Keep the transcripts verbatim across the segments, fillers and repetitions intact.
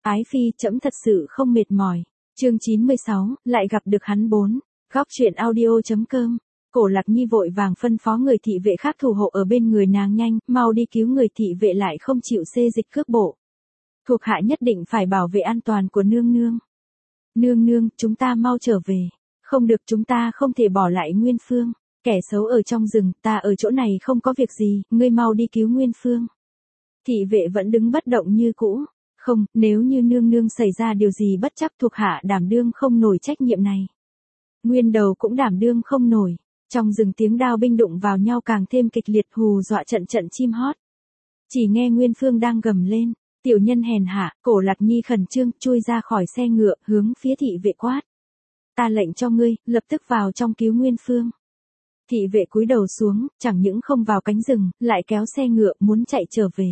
Ái phi, trẫm thật sự không mệt mỏi. Chương chín mươi sáu, lại gặp được hắn bốn. Góc truyện audio chấm com. Cổ Lạc Nhi vội vàng phân phó người thị vệ khác thủ hộ ở bên người nàng nhanh, mau đi cứu người thị vệ lại không chịu xê dịch cước bộ. Thuộc hạ nhất định phải bảo vệ an toàn của nương nương. Nương nương, chúng ta mau trở về. Không được, chúng ta không thể bỏ lại Nguyên Phương. Kẻ xấu ở trong rừng, ta ở chỗ này không có việc gì, ngươi mau đi cứu Nguyên Phương. Thị vệ vẫn đứng bất động như cũ. Không, nếu như nương nương xảy ra điều gì bất trắc, thuộc hạ đảm đương không nổi trách nhiệm này. Nguyên Đầu cũng đảm đương không nổi. Trong rừng tiếng đao binh đụng vào nhau càng thêm kịch liệt, hù dọa trận trận chim hót. Chỉ nghe Nguyên Phương đang gầm lên, tiểu nhân hèn hạ. Cổ Lạc Nhi khẩn trương chui ra khỏi xe ngựa, hướng phía thị vệ quát. Ta lệnh cho ngươi, lập tức vào trong cứu Nguyên Phương. Thị vệ cúi đầu xuống, chẳng những không vào cánh rừng, lại kéo xe ngựa muốn chạy trở về.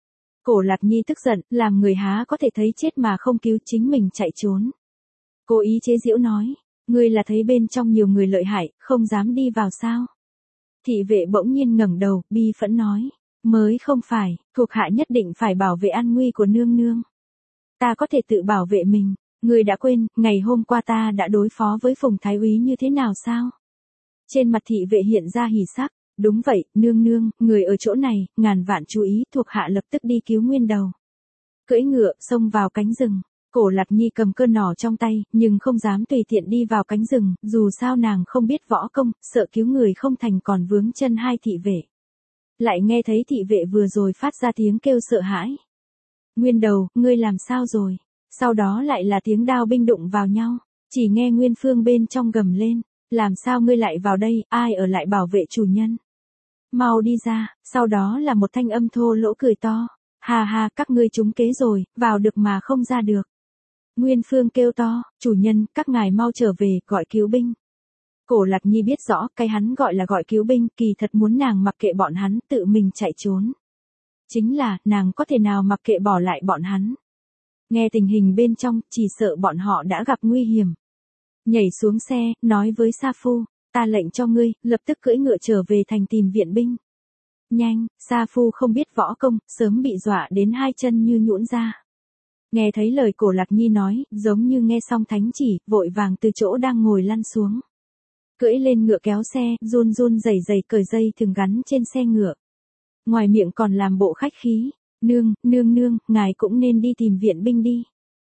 Cổ Lạc Nhi tức giận, làm người há có thể thấy chết mà không cứu, chính mình chạy trốn. Cố ý chế giễu nói, ngươi là thấy bên trong nhiều người lợi hại, không dám đi vào sao? Thị vệ bỗng nhiên ngẩng đầu, bi phẫn nói, mới không phải, thuộc hạ nhất định phải bảo vệ an nguy của nương nương. Ta có thể tự bảo vệ mình, ngươi đã quên, ngày hôm qua ta đã đối phó với Phùng Thái úy như thế nào sao? Trên mặt thị vệ hiện ra hỉ sắc. Đúng vậy, nương nương, người ở chỗ này, ngàn vạn chú ý, thuộc hạ lập tức đi cứu Nguyên Đầu. Cưỡi ngựa, xông vào cánh rừng. Cổ Lạc Nhi cầm cơn nỏ trong tay, nhưng không dám tùy tiện đi vào cánh rừng, dù sao nàng không biết võ công, sợ cứu người không thành còn vướng chân hai thị vệ. Lại nghe thấy thị vệ vừa rồi phát ra tiếng kêu sợ hãi. Nguyên Đầu, ngươi làm sao rồi? Sau đó lại là tiếng đao binh đụng vào nhau, chỉ nghe Nguyên Phương bên trong gầm lên, làm sao ngươi lại vào đây, ai ở lại bảo vệ chủ nhân? Mau đi ra, sau đó là một thanh âm thô lỗ cười to. Hà hà, các ngươi trúng kế rồi, vào được mà không ra được. Nguyên Phương kêu to, chủ nhân, các ngài mau trở về, gọi cứu binh. Cổ Lạc Nhi biết rõ, cái hắn gọi là gọi cứu binh, kỳ thật muốn nàng mặc kệ bọn hắn, tự mình chạy trốn. Chính là, nàng có thể nào mặc kệ bỏ lại bọn hắn. Nghe tình hình bên trong, chỉ sợ bọn họ đã gặp nguy hiểm. Nhảy xuống xe, nói với Sa Phu. Ta lệnh cho ngươi, lập tức cưỡi ngựa trở về thành tìm viện binh. Nhanh, Sa Phu không biết võ công, sớm bị dọa đến hai chân như nhũn ra. Nghe thấy lời Cổ Lạc Nhi nói, giống như nghe xong thánh chỉ, vội vàng từ chỗ đang ngồi lăn xuống. Cưỡi lên ngựa kéo xe, run run rẩy rẩy cởi dây thừng gắn trên xe ngựa. Ngoài miệng còn làm bộ khách khí, nương, nương nương, ngài cũng nên đi tìm viện binh đi.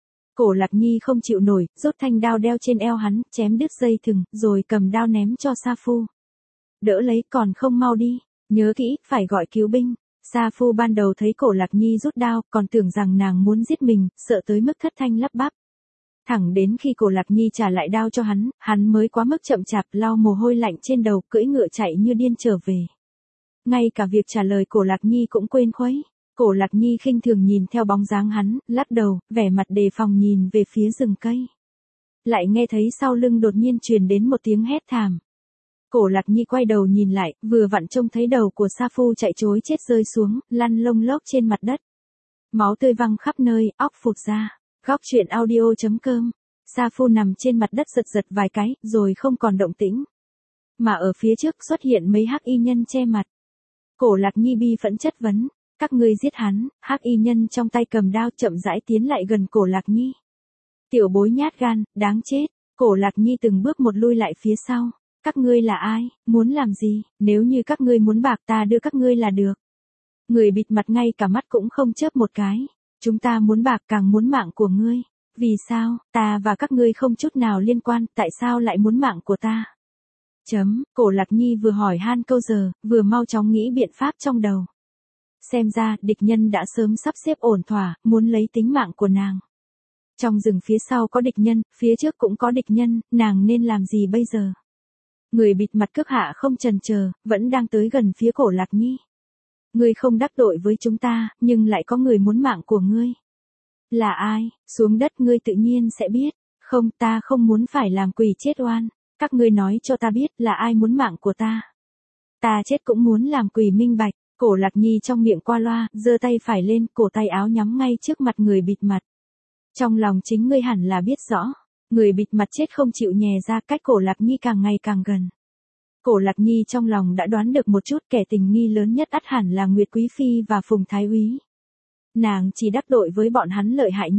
Cổ Lạc Nhi không chịu nổi, rút thanh đao đeo trên eo hắn, chém đứt dây thừng, rồi cầm đao ném cho Sa Phu. Đỡ lấy, còn không mau đi, nhớ kỹ, phải gọi cứu binh. Sa Phu ban đầu thấy Cổ Lạc Nhi rút đao, còn tưởng rằng nàng muốn giết mình, sợ tới mức thất thanh lắp bắp. Thẳng đến khi Cổ Lạc Nhi trả lại đao cho hắn, hắn mới quá mức chậm chạp, lau mồ hôi lạnh trên đầu, cưỡi ngựa chạy như điên trở về. Ngay cả việc trả lời Cổ Lạc Nhi cũng quên khuấy. Cổ Lạc Nhi khinh thường nhìn theo bóng dáng hắn, lắc đầu, vẻ mặt đề phòng nhìn về phía rừng cây. Lại nghe thấy sau lưng đột nhiên truyền đến một tiếng hét thảm. Cổ Lạc Nhi quay đầu nhìn lại, vừa vặn trông thấy đầu của Sa Phu chạy trối chết rơi xuống, lăn lông lốc trên mặt đất. Máu tươi văng khắp nơi, óc phụt ra. Góc truyện audio chấm com. Sa Phu nằm trên mặt đất giật giật vài cái, rồi không còn động tĩnh. Mà ở phía trước xuất hiện mấy hắc y nhân che mặt. Cổ Lạc Nhi bi phẫn chất vấn. Các ngươi giết hắn. Hắc y nhân trong tay cầm đao chậm rãi tiến lại gần Cổ Lạc Nhi. Tiểu bối nhát gan, đáng chết. Cổ Lạc Nhi từng bước một lui lại phía sau. Các ngươi là ai, muốn làm gì, nếu như các ngươi muốn bạc ta đưa các ngươi là được. Người bịt mặt ngay cả mắt cũng không chớp một cái. Chúng ta muốn bạc càng muốn mạng của ngươi. Vì sao, ta và các ngươi không chút nào liên quan, tại sao lại muốn mạng của ta? Chấm, Cổ Lạc Nhi vừa hỏi han câu giờ, vừa mau chóng nghĩ biện pháp trong đầu. Xem ra, địch nhân đã sớm sắp xếp ổn thỏa, muốn lấy tính mạng của nàng. Trong rừng phía sau có địch nhân, phía trước cũng có địch nhân, nàng nên làm gì bây giờ? Người bịt mặt cước hạ không chần chờ, vẫn đang tới gần phía Cổ Lạc Nhi. Ngươi không đắc tội với chúng ta, nhưng lại có người muốn mạng của ngươi. Là ai, xuống đất ngươi tự nhiên sẽ biết. Không, ta không muốn phải làm quỷ chết oan. Các ngươi nói cho ta biết là ai muốn mạng của ta. Ta chết cũng muốn làm quỷ minh bạch. Cổ Lạc Nhi trong miệng qua loa, giơ tay phải lên, cổ tay áo nhắm ngay trước mặt người bịt mặt. Trong lòng chính ngươi hẳn là biết rõ. Người bịt mặt chết không chịu nhè ra, cách Cổ Lạc Nhi càng ngày càng gần. Cổ Lạc Nhi trong lòng đã đoán được một chút, kẻ tình nghi lớn nhất ắt hẳn là Nguyệt Quý Phi và Phùng Thái úy. Nàng chỉ đắc tội với bọn hắn lợi hại nhất,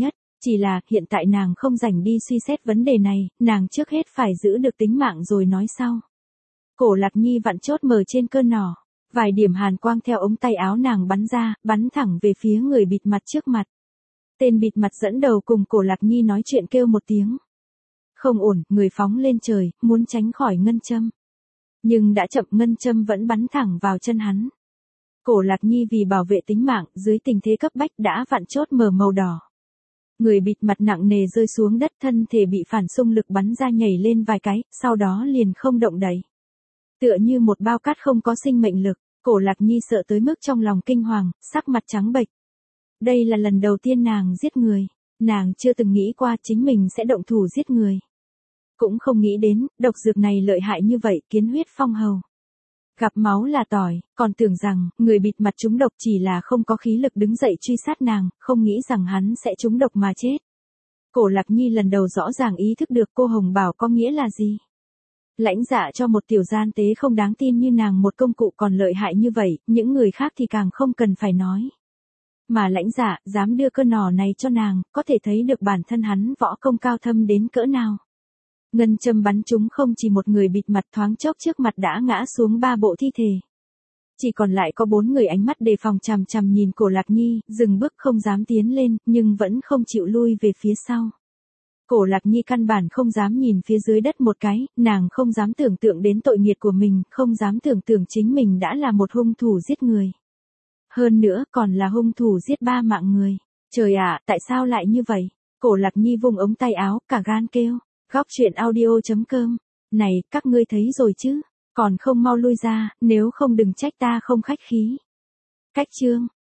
Chỉ là, hiện tại nàng không rảnh đi suy xét vấn đề này, nàng trước hết phải giữ được tính mạng rồi nói sau. Cổ Lạc Nhi vặn chốt mờ trên cơn nỏ. Vài điểm hàn quang theo ống tay áo nàng bắn ra, bắn thẳng về phía người bịt mặt trước mặt. Tên bịt mặt dẫn đầu cùng Cổ Lạc Nhi nói chuyện kêu một tiếng. Không ổn, người phóng lên trời, muốn tránh khỏi ngân châm. Nhưng đã chậm, ngân châm vẫn bắn thẳng vào chân hắn. Cổ Lạc Nhi vì bảo vệ tính mạng, dưới tình thế cấp bách đã vặn chốt mờ màu đỏ. Người bịt mặt nặng nề rơi xuống đất, thân thể bị phản xung lực bắn ra nhảy lên vài cái, sau đó liền không động đậy. Tựa như một bao cát không có sinh mệnh lực, Cổ Lạc Nhi sợ tới mức trong lòng kinh hoàng, sắc mặt trắng bệch. Đây là lần đầu tiên nàng giết người, nàng chưa từng nghĩ qua chính mình sẽ động thủ giết người. Cũng không nghĩ đến, độc dược này lợi hại như vậy, kiến huyết phong hầu. Gặp máu là tỏi, còn tưởng rằng, người bịt mặt trúng độc chỉ là không có khí lực đứng dậy truy sát nàng, không nghĩ rằng hắn sẽ trúng độc mà chết. Cổ Lạc Nhi lần đầu rõ ràng ý thức được cô Hồng Bảo có nghĩa là gì. Lãnh Dạ cho một tiểu gian tế không đáng tin như nàng một công cụ còn lợi hại như vậy, những người khác thì càng không cần phải nói. Mà Lãnh Dạ dám đưa cơ nỏ này cho nàng, có thể thấy được bản thân hắn võ công cao thâm đến cỡ nào. Ngân châm bắn trúng không chỉ một người bịt mặt, thoáng chốc trước mặt đã ngã xuống ba bộ thi thể. Chỉ còn lại có bốn người ánh mắt đề phòng chằm chằm nhìn Cổ Lạc Nhi, dừng bước không dám tiến lên, nhưng vẫn không chịu lui về phía sau. Cổ Lạc Nhi căn bản không dám nhìn phía dưới đất một cái, nàng không dám tưởng tượng đến tội nghiệt của mình, không dám tưởng tượng chính mình đã là một hung thủ giết người. Hơn nữa còn là hung thủ giết ba mạng người. Trời ạ, tại sao lại như vậy? Cổ Lạc Nhi vung ống tay áo, cả gan kêu. Góc truyện audio chấm com. Này, các ngươi thấy rồi chứ? Còn không mau lui ra, nếu không đừng trách ta không khách khí. Cách chương.